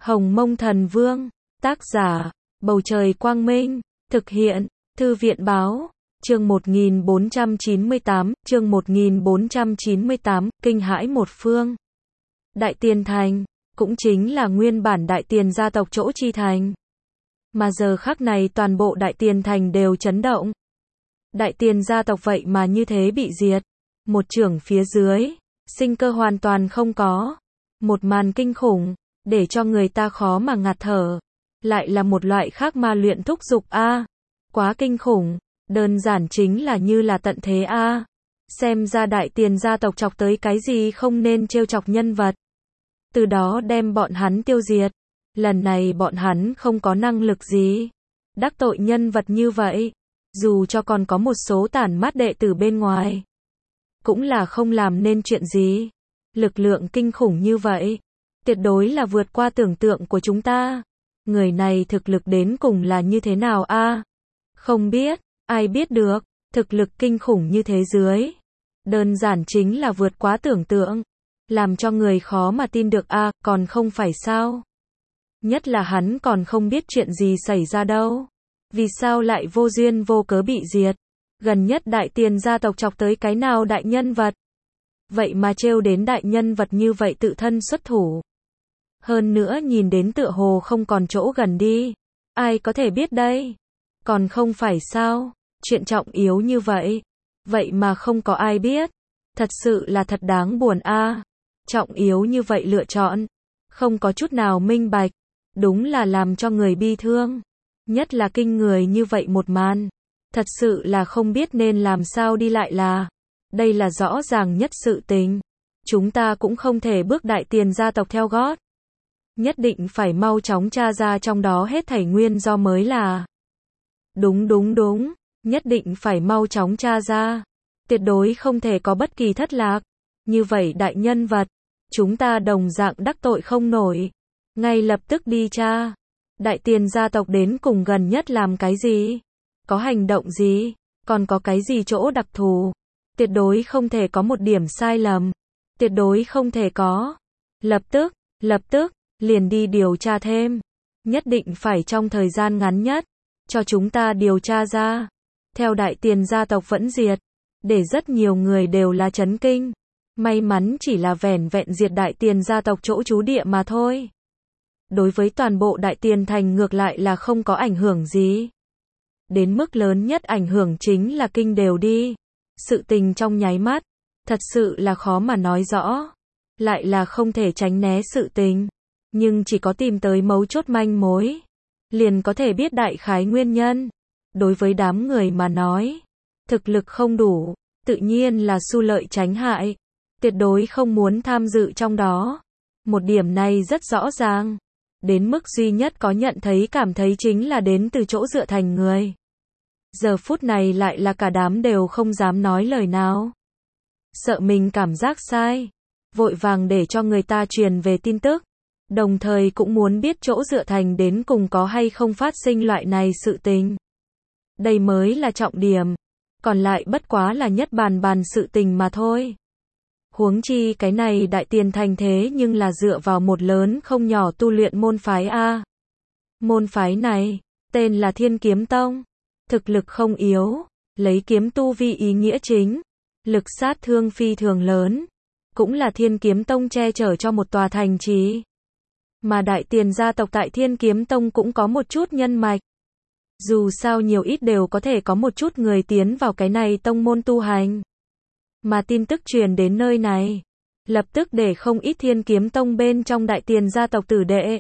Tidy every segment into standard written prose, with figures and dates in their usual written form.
Hồng Mông Thần Vương, tác giả, Bầu Trời Quang Minh, thực hiện, Thư viện Báo, chương 1498, kinh hãi một phương. Đại Tiền Thành, cũng chính là nguyên bản Đại Tiền gia tộc chỗ chi thành. Mà giờ khắc này toàn bộ Đại Tiền Thành đều chấn động. Đại Tiền gia tộc vậy mà như thế bị diệt. Một chưởng phía dưới, sinh cơ hoàn toàn không có. Một màn kinh khủng, để cho người ta khó mà ngạt thở. Lại là một loại khác ma luyện thúc dục a. Quá kinh khủng, đơn giản chính là như là tận thế a. Xem ra Đại Tiền gia tộc chọc tới cái gì không nên trêu chọc nhân vật. Từ đó đem bọn hắn tiêu diệt. Lần này bọn hắn không có năng lực gì. Đắc tội nhân vật như vậy, dù cho còn có một số tản mát đệ tử bên ngoài, cũng là không làm nên chuyện gì. Lực lượng kinh khủng như vậy, tuyệt đối là vượt qua tưởng tượng của chúng ta. Người này thực lực đến cùng là như thế nào a? Không biết, ai biết được, thực lực kinh khủng như thế dưới. Đơn giản chính là vượt quá tưởng tượng. Làm cho người khó mà tin được a, còn không phải sao? Nhất là hắn còn không biết chuyện gì xảy ra đâu. Vì sao lại vô duyên vô cớ bị diệt? Gần nhất Đại Tiền gia tộc chọc tới cái nào đại nhân vật? Vậy mà trêu đến đại nhân vật như vậy tự thân xuất thủ. Hơn nữa nhìn đến tựa hồ không còn chỗ gần đi. Ai có thể biết đây? Còn không phải sao? Chuyện trọng yếu như vậy. Vậy mà không có ai biết. Thật sự là thật đáng buồn a. Trọng yếu như vậy lựa chọn. Không có chút nào minh bạch. Đúng là làm cho người bi thương. Nhất là kinh người như vậy một màn. Thật sự là không biết nên làm sao đi lại là. Đây là rõ ràng nhất sự tình. Chúng ta cũng không thể bước Đại Tiền gia tộc theo gót. Nhất định phải mau chóng tra ra trong đó hết thảy nguyên do mới là. Đúng. Nhất định phải mau chóng tra ra. Tuyệt đối không thể có bất kỳ thất lạc. Như vậy đại nhân vật, chúng ta đồng dạng đắc tội không nổi. Ngay lập tức đi tra. Đại Tiền gia tộc đến cùng gần nhất làm cái gì? Có hành động gì? Còn có cái gì chỗ đặc thù? Tuyệt đối không thể có một điểm sai lầm. Tuyệt đối không thể có. Lập tức, liền đi điều tra thêm. Nhất định phải trong thời gian ngắn nhất, cho chúng ta điều tra ra. Theo Đại Tiền gia tộc vẫn diệt, để rất nhiều người đều là chấn kinh. May mắn chỉ là vẻn vẹn diệt Đại Tiền gia tộc chỗ trú địa mà thôi. Đối với toàn bộ Đại Tiền thành ngược lại là không có ảnh hưởng gì. Đến mức lớn nhất ảnh hưởng chính là kinh đều đi. Sự tình trong nháy mắt, thật sự là khó mà nói rõ. Lại là không thể tránh né sự tình. Nhưng chỉ có tìm tới mấu chốt manh mối, liền có thể biết đại khái nguyên nhân. Đối với đám người mà nói, thực lực không đủ, tự nhiên là xu lợi tránh hại. Tuyệt đối không muốn tham dự trong đó. Một điểm này rất rõ ràng. Đến mức duy nhất có nhận thấy cảm thấy chính là đến từ chỗ dựa thành người. Giờ phút này lại là cả đám đều không dám nói lời nào. Sợ mình cảm giác sai. Vội vàng để cho người ta truyền về tin tức. Đồng thời cũng muốn biết chỗ dựa thành đến cùng có hay không phát sinh loại này sự tình. Đây mới là trọng điểm. Còn lại bất quá là nhất bàn sự tình mà thôi. Huống chi cái này Đại Tiền thành thế nhưng là dựa vào một lớn không nhỏ tu luyện môn phái a. Môn phái này, tên là Thiên Kiếm Tông. Thực lực không yếu, lấy kiếm tu vi ý nghĩa chính. Lực sát thương phi thường lớn. Cũng là Thiên Kiếm Tông che chở cho một tòa thành trì. Mà Đại Tiền gia tộc tại Thiên Kiếm Tông cũng có một chút nhân mạch. Dù sao nhiều ít đều có thể có một chút người tiến vào cái này tông môn tu hành. Mà tin tức truyền đến nơi này, lập tức để không ít Thiên Kiếm Tông bên trong Đại Tiền gia tộc tử đệ.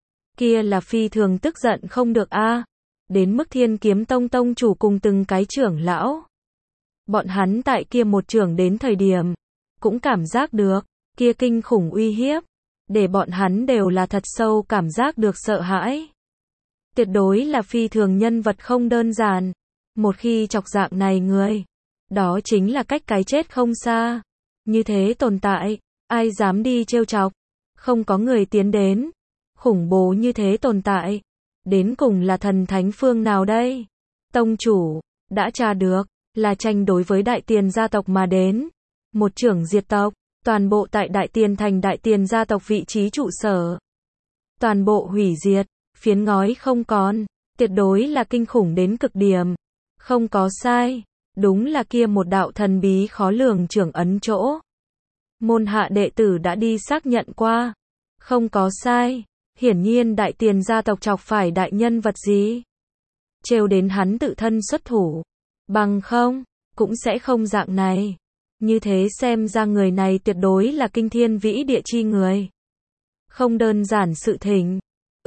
Kia là phi thường tức giận không được a. Đến mức Thiên Kiếm Tông tông chủ cùng từng cái trưởng lão. Bọn hắn tại kia một trưởng đến thời điểm, cũng cảm giác được, kia kinh khủng uy hiếp. Để bọn hắn đều là thật sâu cảm giác được sợ hãi. Tuyệt đối là phi thường nhân vật không đơn giản. Một khi chọc dạng này người, đó chính là cách cái chết không xa. Như thế tồn tại, ai dám đi trêu chọc? Không có người tiến đến. Khủng bố như thế tồn tại. Đến cùng là thần thánh phương nào đây? Tông chủ, đã tra được, là tranh đối với Đại Tiền gia tộc mà đến. Một trưởng diệt tộc. Toàn bộ tại Đại Tiền thành Đại Tiền gia tộc vị trí trụ sở. toàn bộ hủy diệt, phiến ngói không còn, tuyệt đối là kinh khủng đến cực điểm. Không có sai, đúng là kia một đạo thần bí khó lường trưởng ấn chỗ. Môn hạ đệ tử đã đi xác nhận qua. Không có sai, hiển nhiên đại tiền gia tộc chọc phải đại nhân vật gì. Trêu đến hắn tự thân xuất thủ. Bằng không, cũng sẽ không dạng này. Như thế xem ra người này tuyệt đối là kinh thiên vĩ địa chi người. Không đơn giản sự thỉnh.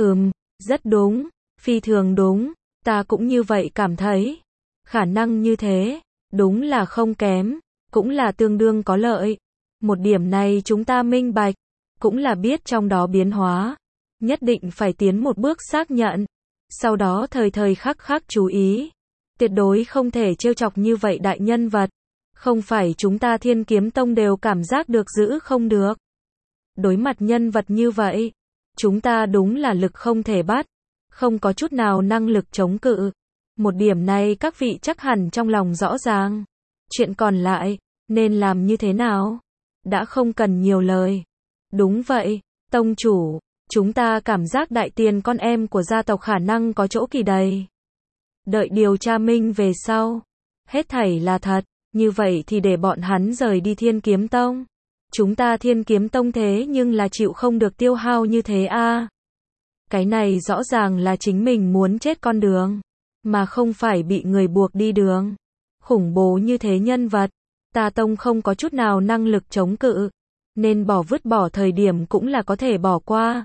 Rất đúng, phi thường đúng, ta cũng như vậy cảm thấy. Khả năng như thế, đúng là không kém, cũng là tương đương có lợi. Một điểm này chúng ta minh bạch, cũng là biết trong đó biến hóa. Nhất định phải tiến một bước xác nhận. Sau đó thời thời khắc khắc chú ý. Tuyệt đối không thể trêu chọc như vậy đại nhân vật. Không phải chúng ta Thiên Kiếm Tông đều cảm giác được giữ không được. Đối mặt nhân vật như vậy, chúng ta đúng là lực không thể bắt. Không có chút nào năng lực chống cự. Một điểm này các vị chắc hẳn trong lòng rõ ràng. Chuyện còn lại, nên làm như thế nào? Đã không cần nhiều lời. Đúng vậy, tông chủ, chúng ta cảm giác đại tiền con em của gia tộc khả năng có chỗ kỳ đầy. Đợi điều tra minh về sau. Hết thảy là thật, như vậy thì để bọn hắn rời đi Thiên Kiếm Tông. Chúng ta Thiên Kiếm Tông thế nhưng là chịu không được tiêu hao như thế a. Cái này rõ ràng là chính mình muốn chết con đường, mà không phải bị người buộc đi đường. Khủng bố như thế nhân vật, ta tông không có chút nào năng lực chống cự, nên vứt bỏ thời điểm cũng là có thể bỏ qua.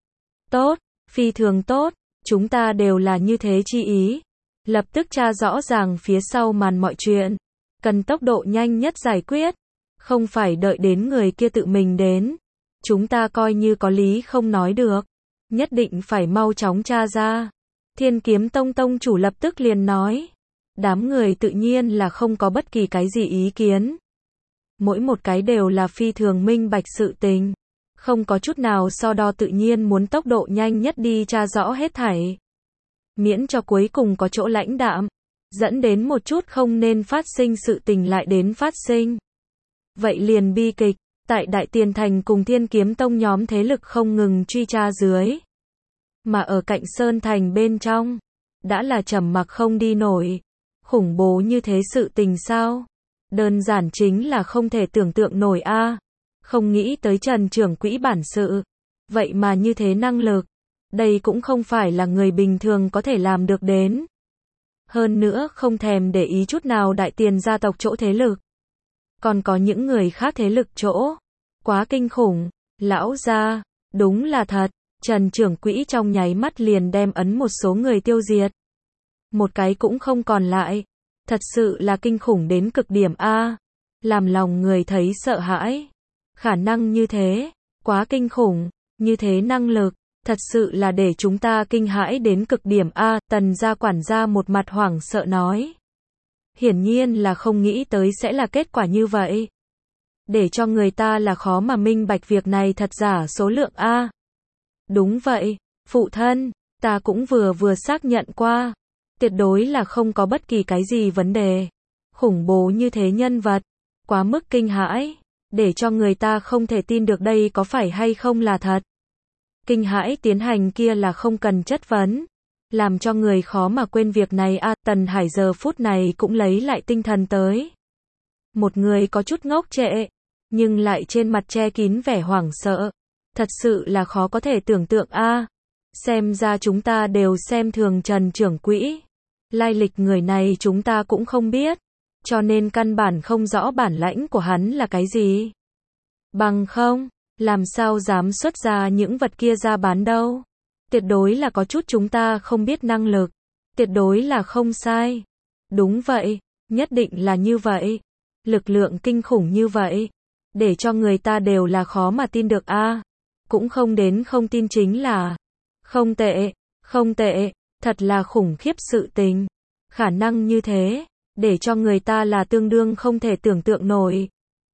Tốt, phi thường tốt, chúng ta đều là như thế chi ý. Lập tức tra rõ ràng phía sau màn mọi chuyện, cần tốc độ nhanh nhất giải quyết, không phải đợi đến người kia tự mình đến. Chúng ta coi như có lý không nói được, nhất định phải mau chóng tra ra. Thiên Kiếm Tông tông chủ lập tức liền nói. Đám người tự nhiên là không có bất kỳ cái gì ý kiến. Mỗi một cái đều là phi thường minh bạch sự tình. Không có chút nào so đo, tự nhiên muốn tốc độ nhanh nhất đi tra rõ hết thảy. Miễn cho cuối cùng có chỗ lãnh đạm, dẫn đến một chút không nên phát sinh sự tình lại đến phát sinh. Vậy liền bi kịch, tại Đại Tiền Thành cùng Thiên Kiếm Tông nhóm thế lực không ngừng truy tra dưới. Mà ở cạnh Sơn Thành bên trong, đã là trầm mặc không đi nổi. Khủng bố như thế sự tình sao? Đơn giản chính là không thể tưởng tượng nổi a. Không nghĩ tới Trần trưởng quỹ bản sự. Vậy mà như thế năng lực. Đây cũng không phải là người bình thường có thể làm được đến. Hơn nữa không thèm để ý chút nào đại tiền gia tộc chỗ thế lực. Còn có những người khác thế lực chỗ. Quá kinh khủng. Lão gia, đúng là thật. Trần trưởng quỹ trong nháy mắt liền đem ấn một số người tiêu diệt. Một cái cũng không còn lại. Thật sự là kinh khủng đến cực điểm a. Làm lòng người thấy sợ hãi. Khả năng như thế, quá kinh khủng, như thế năng lực, thật sự là để chúng ta kinh hãi đến cực điểm a. Tần gia quản gia một mặt hoảng sợ nói. Hiển nhiên là không nghĩ tới sẽ là kết quả như vậy. Để cho người ta là khó mà minh bạch việc này thật giả số lượng a. Đúng vậy, phụ thân, ta cũng vừa xác nhận qua. Tuyệt đối là không có bất kỳ cái gì vấn đề. Khủng bố như thế nhân vật, quá mức kinh hãi, để cho người ta không thể tin được đây có phải hay không là thật. Kinh hãi tiến hành kia là không cần chất vấn, làm cho người khó mà quên việc này a. Tần Hải giờ phút này cũng lấy lại tinh thần tới. Một người có chút ngốc trệ, nhưng lại trên mặt che kín vẻ hoảng sợ. Thật sự là khó có thể tưởng tượng a. Xem ra chúng ta đều xem thường Trần trưởng quỹ. Lai lịch người này chúng ta cũng không biết, cho nên căn bản không rõ bản lãnh của hắn là cái gì. Bằng không, làm sao dám xuất ra những vật kia ra bán đâu. Tuyệt đối là có chút chúng ta không biết năng lực. Tuyệt đối là không sai. Đúng vậy, nhất định là như vậy. Lực lượng kinh khủng như vậy, để cho người ta đều là khó mà tin được a. Cũng không đến không tin chính là không tệ, không tệ, thật là khủng khiếp sự tình. Khả năng như thế, để cho người ta là tương đương không thể tưởng tượng nổi.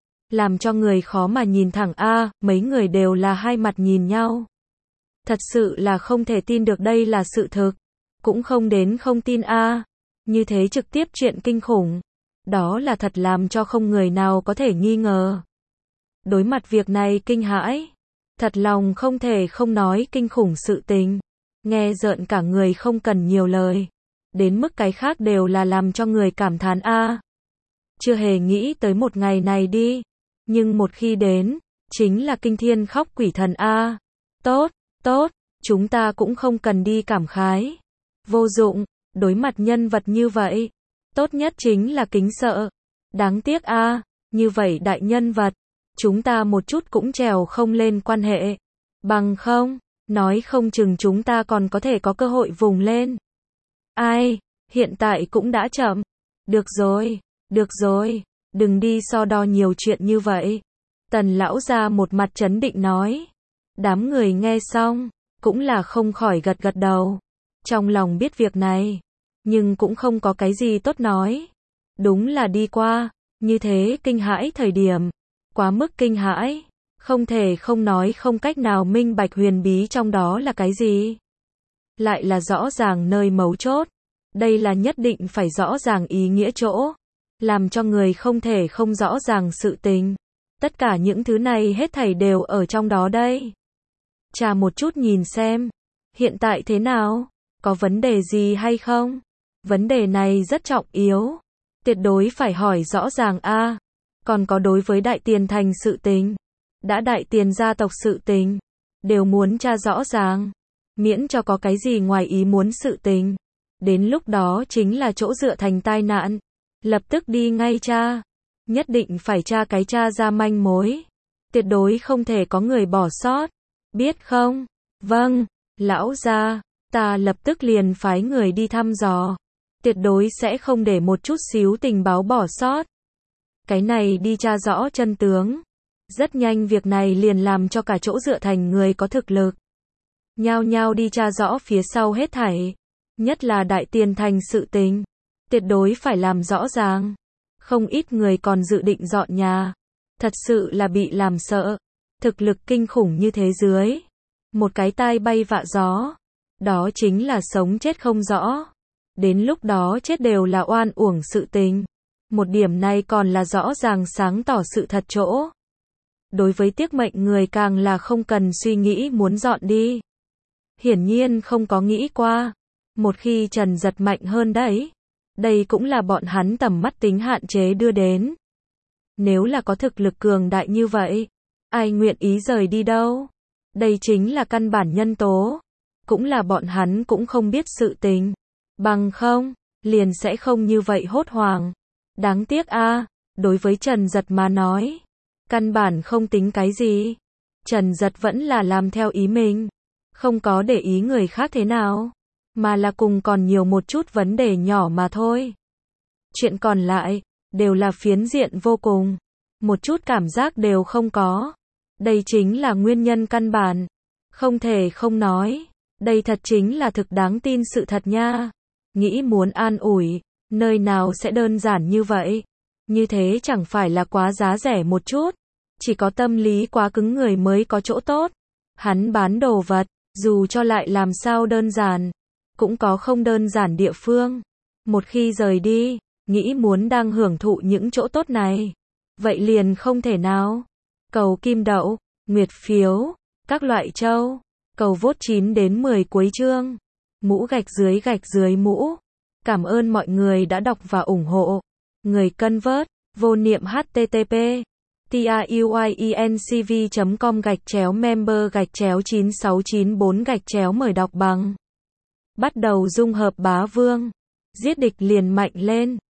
Làm cho người khó mà nhìn thẳng a. Mấy người đều là hai mặt nhìn nhau. Thật sự là không thể tin được đây là sự thực. Cũng không đến không tin a. Như thế trực tiếp chuyện kinh khủng. Đó là thật làm cho không người nào có thể nghi ngờ. Đối mặt việc này kinh hãi. Thật lòng không thể không nói kinh khủng sự tình. Nghe rợn cả người không cần nhiều lời. Đến mức cái khác đều là làm cho người cảm thán a. Chưa hề nghĩ tới một ngày này đi. Nhưng một khi đến, chính là kinh thiên khóc quỷ thần a. Tốt, tốt, chúng ta cũng không cần đi cảm khái. Vô dụng, đối mặt nhân vật như vậy. Tốt nhất chính là kính sợ. Đáng tiếc a, như vậy đại nhân vật. Chúng ta một chút cũng trèo không lên quan hệ. Bằng không, nói không chừng chúng ta còn có thể có cơ hội vùng lên. Ai, hiện tại cũng đã chậm. Được rồi, đừng đi so đo nhiều chuyện như vậy. Tần lão gia một mặt trấn định nói. Đám người nghe xong, cũng là không khỏi gật gật đầu. Trong lòng biết việc này, nhưng cũng không có cái gì tốt nói. Đúng là đi qua, như thế kinh hãi thời điểm. Quá mức kinh hãi, không thể không nói không cách nào minh bạch huyền bí trong đó là cái gì. Lại là rõ ràng nơi mấu chốt. Đây là nhất định phải rõ ràng ý nghĩa chỗ. Làm cho người không thể không rõ ràng sự tình. Tất cả những thứ này hết thảy đều ở trong đó đây. Chà một chút nhìn xem. Hiện tại thế nào? Có vấn đề gì hay không? Vấn đề này rất trọng yếu. Tuyệt đối phải hỏi rõ ràng a. Còn có đối với đại tiền thành sự tình. Đã đại tiền gia tộc sự tình. Đều muốn tra rõ ràng. Miễn cho có cái gì ngoài ý muốn sự tình. Đến lúc đó chính là chỗ dựa thành tai nạn. Lập tức đi ngay tra. Nhất định phải tra cái tra ra manh mối. Tuyệt đối không thể có người bỏ sót. Biết không? Vâng, lão gia, ta lập tức liền phái người đi thăm dò. Tuyệt đối sẽ không để một chút xíu tình báo bỏ sót. Cái này đi tra rõ chân tướng. Rất nhanh việc này liền làm cho cả chỗ dựa thành người có thực lực. Nhao nhao đi tra rõ phía sau hết thảy. Nhất là đại tiền thành sự tình. Tuyệt đối phải làm rõ ràng. Không ít người còn dự định dọn nhà. Thật sự là bị làm sợ. Thực lực kinh khủng như thế dưới. Một cái tai bay vạ gió. Đó chính là sống chết không rõ. Đến lúc đó chết đều là oan uổng sự tình. Một điểm này còn là rõ ràng sáng tỏ sự thật chỗ. Đối với tiếc mệnh người càng là không cần suy nghĩ muốn dọn đi. Hiển nhiên không có nghĩ qua. Một khi Trần Giật mạnh hơn đấy. Đây cũng là bọn hắn tầm mắt tính hạn chế đưa đến. Nếu là có thực lực cường đại như vậy, ai nguyện ý rời đi đâu? Đây chính là căn bản nhân tố. Cũng là bọn hắn cũng không biết sự tình. Bằng không, liền sẽ không như vậy hốt hoảng. Đáng tiếc a, đối với Trần Giật mà nói, căn bản không tính cái gì. Trần Giật vẫn là làm theo ý mình. Không có để ý người khác thế nào. Mà là cùng còn nhiều một chút vấn đề nhỏ mà thôi. Chuyện còn lại, đều là phiến diện vô cùng. Một chút cảm giác đều không có. Đây chính là nguyên nhân căn bản. Không thể không nói. Đây thật chính là thực đáng tin sự thật nha. Nghĩ muốn an ủi, nơi nào sẽ đơn giản như vậy. Như thế chẳng phải là quá giá rẻ một chút. Chỉ có tâm lý quá cứng người mới có chỗ tốt. Hắn bán đồ vật, dù cho lại làm sao đơn giản, cũng có không đơn giản địa phương. Một khi rời đi, nghĩ muốn đang hưởng thụ những chỗ tốt này. Vậy liền không thể nào. Cầu kim đậu, nguyệt phiếu, các loại châu. Cầu vote 9 đến 10 cuối chương. Mũ gạch dưới mũ. Cảm ơn mọi người đã đọc và ủng hộ. Người cân vớt, vô niệm http tiuyecnv.com/member/9694- mời đọc bằng. Bắt đầu dung hợp bá vương. Giết địch liền mạnh lên.